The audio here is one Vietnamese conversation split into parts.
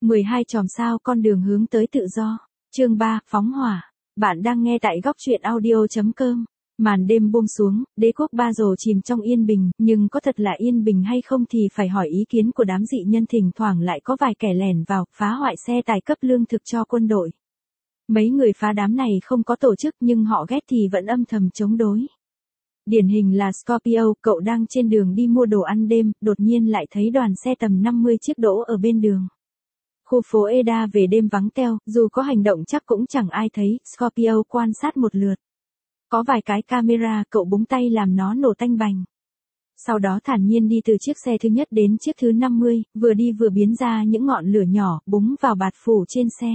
12 chòm sao con đường hướng tới tự do. Chương 3, phóng hỏa. Bạn đang nghe tại góc truyện audio.com. Màn đêm buông xuống, đế quốc Ba Rồ chìm trong yên bình, nhưng có thật là yên bình hay không thì phải hỏi ý kiến của đám dị nhân. Thỉnh thoảng lại có vài kẻ lẻn vào, phá hoại xe tải cấp lương thực cho quân đội. Mấy người phá đám này không có tổ chức nhưng họ ghét thì vẫn âm thầm chống đối. Điển hình là Scorpio, cậu đang trên đường đi mua đồ ăn đêm, đột nhiên lại thấy đoàn xe tầm 50 chiếc đỗ ở bên đường. Khu phố Eda về đêm vắng teo, dù có hành động chắc cũng chẳng ai thấy. Scorpio quan sát một lượt. Có vài cái camera, cậu búng tay làm nó nổ tanh bành. Sau đó thản nhiên đi từ chiếc xe thứ nhất đến chiếc thứ 50, vừa đi vừa biến ra những ngọn lửa nhỏ, búng vào bạt phủ trên xe.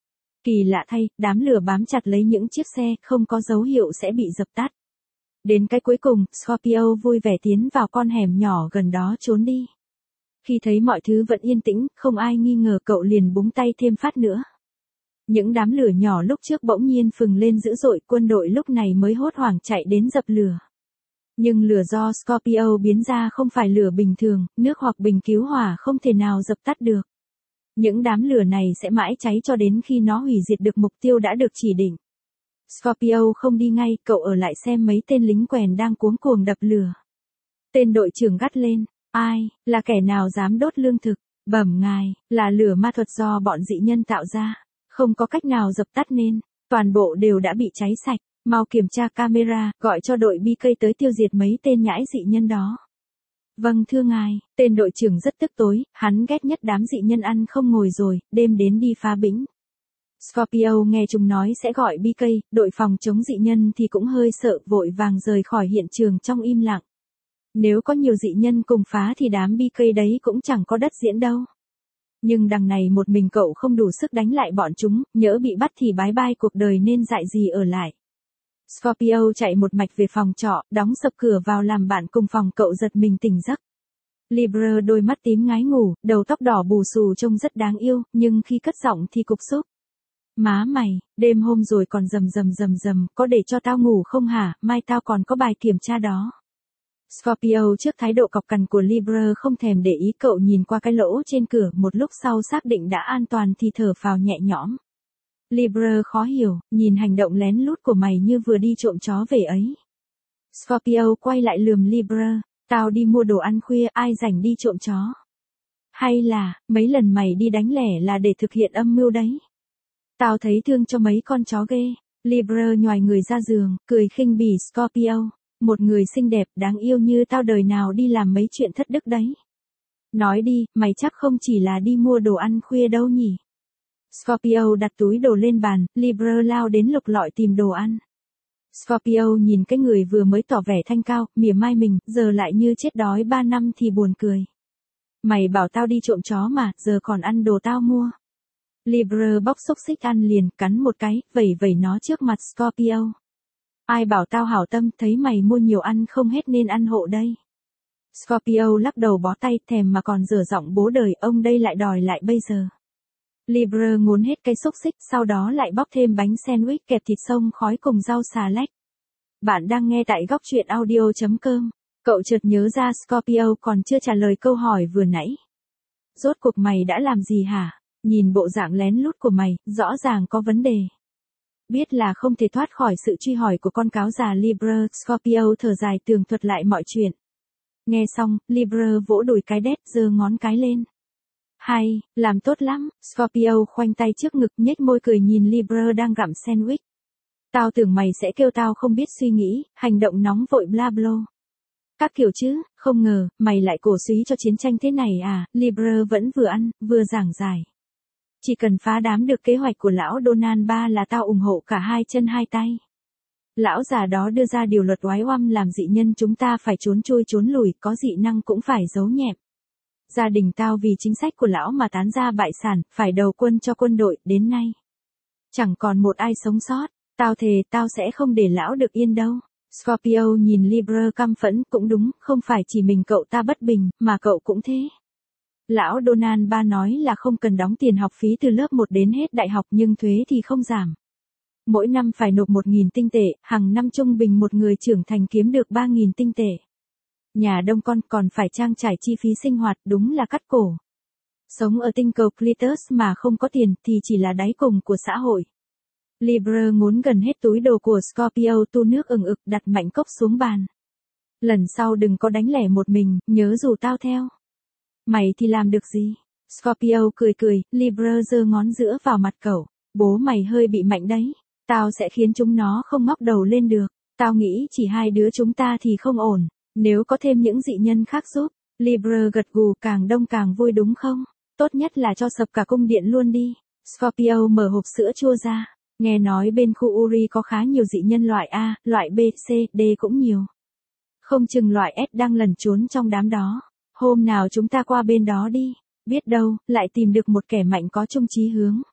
Kỳ lạ thay, đám lửa bám chặt lấy những chiếc xe, không có dấu hiệu sẽ bị dập tắt. Đến cái cuối cùng, Scorpio vui vẻ tiến vào con hẻm nhỏ gần đó trốn đi. Khi thấy mọi thứ vẫn yên tĩnh, không ai nghi ngờ, cậu liền búng tay thêm phát nữa. Những đám lửa nhỏ lúc trước bỗng nhiên phừng lên dữ dội, quân đội lúc này mới hốt hoảng chạy đến dập lửa. Nhưng lửa do Scorpio biến ra không phải lửa bình thường, nước hoặc bình cứu hỏa không thể nào dập tắt được. Những đám lửa này sẽ mãi cháy cho đến khi nó hủy diệt được mục tiêu đã được chỉ định. Scorpio không đi ngay, cậu ở lại xem mấy tên lính quèn đang cuống cuồng đập lửa. Tên đội trưởng gắt lên, ai, là kẻ nào dám đốt lương thực, bẩm ngài, là lửa ma thuật do bọn dị nhân tạo ra, không có cách nào dập tắt nên, toàn bộ đều đã bị cháy sạch, mau kiểm tra camera, gọi cho đội BK tới tiêu diệt mấy tên nhãi dị nhân đó. Vâng thưa ngài, tên đội trưởng rất tức tối, hắn ghét nhất đám dị nhân ăn không ngồi rồi, đêm đến đi phá bĩnh. Scorpio nghe chúng nói sẽ gọi BK, đội phòng chống dị nhân thì cũng hơi sợ, vội vàng rời khỏi hiện trường trong im lặng. Nếu có nhiều dị nhân cùng phá thì đám BK đấy cũng chẳng có đất diễn đâu. Nhưng đằng này một mình cậu không đủ sức đánh lại bọn chúng, nhỡ bị bắt thì bái bai cuộc đời nên dại gì ở lại. Scorpio chạy một mạch về phòng trọ, đóng sập cửa vào làm bạn cùng phòng, cậu giật mình tỉnh giấc. Libre đôi mắt tím ngái ngủ, đầu tóc đỏ bù xù trông rất đáng yêu, nhưng khi cất giọng thì cục xúc. Má mày, đêm hôm rồi còn rầm, có để cho tao ngủ không hả, mai tao còn có bài kiểm tra đó. Scorpio trước thái độ cọc cằn của Libre không thèm để ý, cậu nhìn qua cái lỗ trên cửa, một lúc sau xác định đã an toàn thì thở phào nhẹ nhõm. Libre khó hiểu, nhìn hành động lén lút của mày như vừa đi trộm chó về ấy. Scorpio quay lại lườm Libre, tao đi mua đồ ăn khuya, ai rảnh đi trộm chó. Hay là, mấy lần mày đi đánh lẻ là để thực hiện âm mưu đấy. Tao thấy thương cho mấy con chó ghê. Libre nhoài người ra giường, cười khinh bỉ Scorpio. Một người xinh đẹp đáng yêu như tao đời nào đi làm mấy chuyện thất đức đấy. Nói đi, mày chắc không chỉ là đi mua đồ ăn khuya đâu nhỉ. Scorpio đặt túi đồ lên bàn, Libre lao đến lục lọi tìm đồ ăn. Scorpio nhìn cái người vừa mới tỏ vẻ thanh cao, mỉa mai mình, giờ lại như chết đói 3 năm thì buồn cười. Mày bảo tao đi trộm chó mà, giờ còn ăn đồ tao mua. Libre bóc xúc xích ăn liền, cắn một cái, vẩy nó trước mặt Scorpio. Ai bảo tao hảo tâm, thấy mày mua nhiều ăn không hết nên ăn hộ đây. Scorpio lắc đầu bó tay, thèm mà còn dở giọng bố đời, ông đây lại đòi lại bây giờ. Libre ngốn hết cái xúc xích, sau đó lại bóc thêm bánh sandwich kẹp thịt sông khói cùng rau xà lách. Bạn đang nghe tại góc truyện audio.com. Cậu chợt nhớ ra Scorpio còn chưa trả lời câu hỏi vừa nãy. Rốt cuộc mày đã làm gì hả? Nhìn bộ dạng lén lút của mày, rõ ràng có vấn đề. Biết là không thể thoát khỏi sự truy hỏi của con cáo già Libre, Scorpio thở dài tường thuật lại mọi chuyện. Nghe xong, Libre vỗ đùi cái đét, giơ ngón cái lên. Hay, làm tốt lắm, Scorpio khoanh tay trước ngực, nhếch môi cười nhìn Libre đang gặm sandwich. Tao tưởng mày sẽ kêu tao không biết suy nghĩ, hành động nóng vội bla blo. Các kiểu chứ, không ngờ, mày lại cổ suý cho chiến tranh thế này à, Libre vẫn vừa ăn, vừa giảng giải. Chỉ cần phá đám được kế hoạch của lão Donald ba là tao ủng hộ cả hai chân hai tay. Lão già đó đưa ra điều luật oái oăm làm dị nhân chúng ta phải trốn chui trốn lùi, có dị năng cũng phải giấu nhẹm. Gia đình tao vì chính sách của lão mà tán gia bại sản, phải đầu quân cho quân đội, đến nay chẳng còn một ai sống sót, tao thề tao sẽ không để lão được yên đâu. Scorpio nhìn Libre căm phẫn, cũng đúng, không phải chỉ mình cậu ta bất bình, mà cậu cũng thế. Lão Donald ba nói là không cần đóng tiền học phí từ lớp 1 đến hết đại học nhưng thuế thì không giảm. Mỗi năm phải nộp 1.000 tinh tệ, hàng năm trung bình một người trưởng thành kiếm được 3.000 tinh tệ. Nhà đông con còn phải trang trải chi phí sinh hoạt, đúng là cắt cổ. Sống ở tinh cầu Clitus mà không có tiền thì chỉ là đáy cùng của xã hội. Libra ngốn gần hết túi đồ của Scorpio, tu nước ừng ực đặt mạnh cốc xuống bàn. Lần sau đừng có đánh lẻ một mình, nhớ rủ tao theo. Mày thì làm được gì? Scorpio cười cười, Libra giơ ngón giữa vào mặt cậu. Bố mày hơi bị mạnh đấy. Tao sẽ khiến chúng nó không ngóc đầu lên được. Tao nghĩ chỉ hai đứa chúng ta thì không ổn. Nếu có thêm những dị nhân khác giúp. Libra gật gù, càng đông càng vui đúng không? Tốt nhất là cho sập cả cung điện luôn đi. Scorpio mở hộp sữa chua ra. Nghe nói bên khu Uri có khá nhiều dị nhân loại A, loại B, C, D cũng nhiều. Không chừng loại S đang lẩn trốn trong đám đó. Hôm nào chúng ta qua bên đó đi. Biết đâu, lại tìm được một kẻ mạnh có chung chí hướng.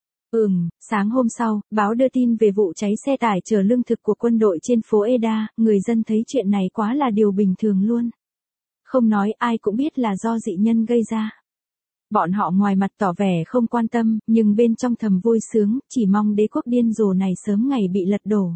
Sáng hôm sau, báo đưa tin về vụ cháy xe tải chở lương thực của quân đội trên phố Eda, người dân thấy chuyện này quá là điều bình thường luôn. Không nói ai cũng biết là do dị nhân gây ra. Bọn họ ngoài mặt tỏ vẻ không quan tâm, nhưng bên trong thầm vui sướng, chỉ mong đế quốc điên rồ này sớm ngày bị lật đổ.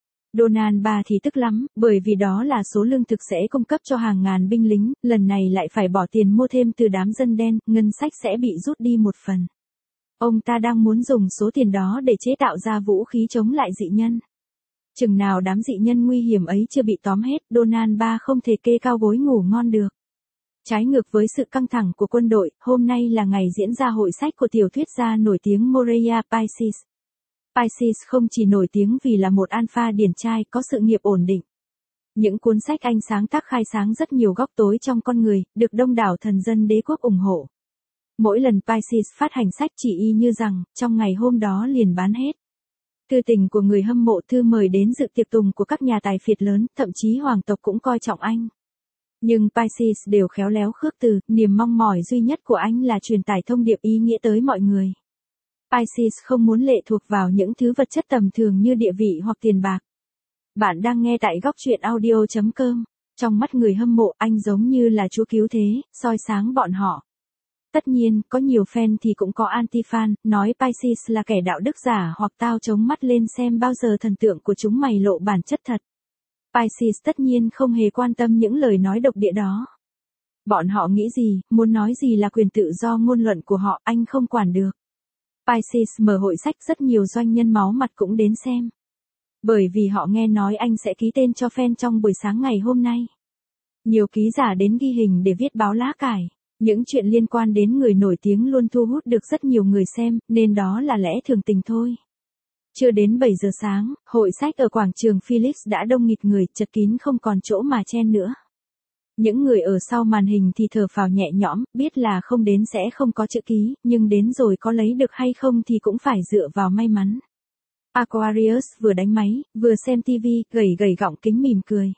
Donald Ba thì tức lắm, bởi vì đó là số lương thực sẽ cung cấp cho hàng ngàn binh lính, lần này lại phải bỏ tiền mua thêm từ đám dân đen, ngân sách sẽ bị rút đi một phần. Ông ta đang muốn dùng số tiền đó để chế tạo ra vũ khí chống lại dị nhân. Chừng nào đám dị nhân nguy hiểm ấy chưa bị tóm hết, Donald Ba không thể kê cao gối ngủ ngon được. Trái ngược với sự căng thẳng của quân đội, hôm nay là ngày diễn ra hội sách của tiểu thuyết gia nổi tiếng Moreya Pisces. Pisces không chỉ nổi tiếng vì là một alpha điển trai có sự nghiệp ổn định. Những cuốn sách anh sáng tác khai sáng rất nhiều góc tối trong con người, được đông đảo thần dân đế quốc ủng hộ. Mỗi lần Pisces phát hành sách chỉ y như rằng, trong ngày hôm đó liền bán hết. Thư tình của người hâm mộ, thư mời đến dự tiệc tùng của các nhà tài phiệt lớn, thậm chí hoàng tộc cũng coi trọng anh. Nhưng Pisces đều khéo léo khước từ, niềm mong mỏi duy nhất của anh là truyền tải thông điệp ý nghĩa tới mọi người. Pisces không muốn lệ thuộc vào những thứ vật chất tầm thường như địa vị hoặc tiền bạc. Bạn đang nghe tại góc truyện audio.com. Trong mắt người hâm mộ, anh giống như là chúa cứu thế, soi sáng bọn họ. Tất nhiên, có nhiều fan thì cũng có anti-fan, nói Pisces là kẻ đạo đức giả hoặc tao chống mắt lên xem bao giờ thần tượng của chúng mày lộ bản chất thật. Pisces tất nhiên không hề quan tâm những lời nói độc địa đó. Bọn họ nghĩ gì, muốn nói gì là quyền tự do ngôn luận của họ, anh không quản được. Pisces mở hội sách, rất nhiều doanh nhân máu mặt cũng đến xem. Bởi vì họ nghe nói anh sẽ ký tên cho fan trong buổi sáng ngày hôm nay. Nhiều ký giả đến ghi hình để viết báo lá cải. Những chuyện liên quan đến người nổi tiếng luôn thu hút được rất nhiều người xem, nên đó là lẽ thường tình thôi. Chưa đến 7 giờ sáng, hội sách ở quảng trường Felix đã đông nghịt người, chật kín không còn chỗ mà chen nữa. Những người ở sau màn hình thì thở phào nhẹ nhõm, biết là không đến sẽ không có chữ ký, nhưng đến rồi có lấy được hay không thì cũng phải dựa vào may mắn. Aquarius vừa đánh máy, vừa xem TV, gầy gầy gọng kính mỉm cười.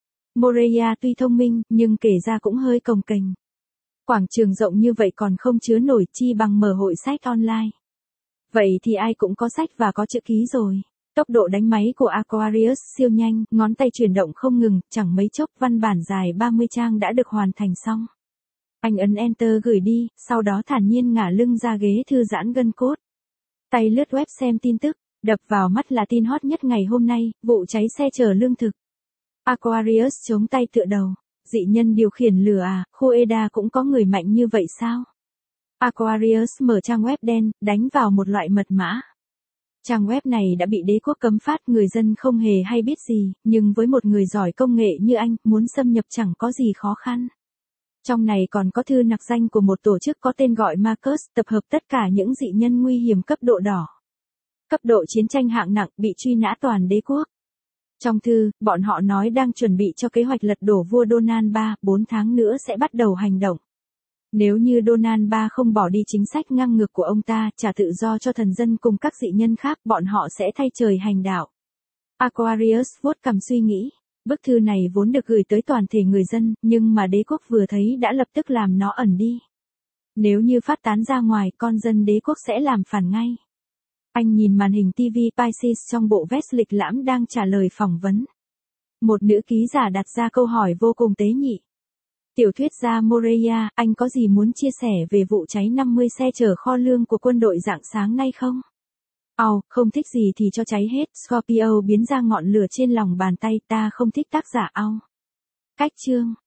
Moreya tuy thông minh, nhưng kể ra cũng hơi cồng kềnh. Quảng trường rộng như vậy còn không chứa nổi, chi bằng mở hội sách online. Vậy thì ai cũng có sách và có chữ ký rồi. Tốc độ đánh máy của Aquarius siêu nhanh, ngón tay chuyển động không ngừng, chẳng mấy chốc văn bản dài 30 trang đã được hoàn thành xong. Anh ấn Enter gửi đi, sau đó thản nhiên ngả lưng ra ghế thư giãn gân cốt. Tay lướt web xem tin tức, đập vào mắt là tin hot nhất ngày hôm nay, vụ cháy xe chở lương thực. Aquarius chống tay tựa đầu. Dị nhân điều khiển lửa à, khu Eda cũng có người mạnh như vậy sao? Aquarius mở trang web đen, đánh vào một loại mật mã. Trang web này đã bị đế quốc cấm phát, người dân không hề hay biết gì, nhưng với một người giỏi công nghệ như anh, muốn xâm nhập chẳng có gì khó khăn. Trong này còn có thư nặc danh của một tổ chức có tên gọi Marcus, tập hợp tất cả những dị nhân nguy hiểm cấp độ đỏ. Cấp độ chiến tranh hạng nặng, bị truy nã toàn đế quốc. Trong thư, bọn họ nói đang chuẩn bị cho kế hoạch lật đổ vua Donald Ba, 4 tháng nữa sẽ bắt đầu hành động. Nếu như Donald Ba không bỏ đi chính sách ngang ngược của ông ta, trả tự do cho thần dân cùng các dị nhân khác, bọn họ sẽ thay trời hành đạo. Aquarius vuốt cằm suy nghĩ. Bức thư này vốn được gửi tới toàn thể người dân, nhưng mà đế quốc vừa thấy đã lập tức làm nó ẩn đi. Nếu như phát tán ra ngoài, con dân đế quốc sẽ làm phản ngay. Anh nhìn màn hình TV Pisces trong bộ vest lịch lãm đang trả lời phỏng vấn. Một nữ ký giả đặt ra câu hỏi vô cùng tế nhị. Tiểu thuyết gia Moreya, anh có gì muốn chia sẻ về vụ cháy 50 xe chở kho lương của quân đội rạng sáng nay không? Không thích gì thì cho cháy hết, Scorpio biến ra ngọn lửa trên lòng bàn tay, ta không thích tác giả Cách chương.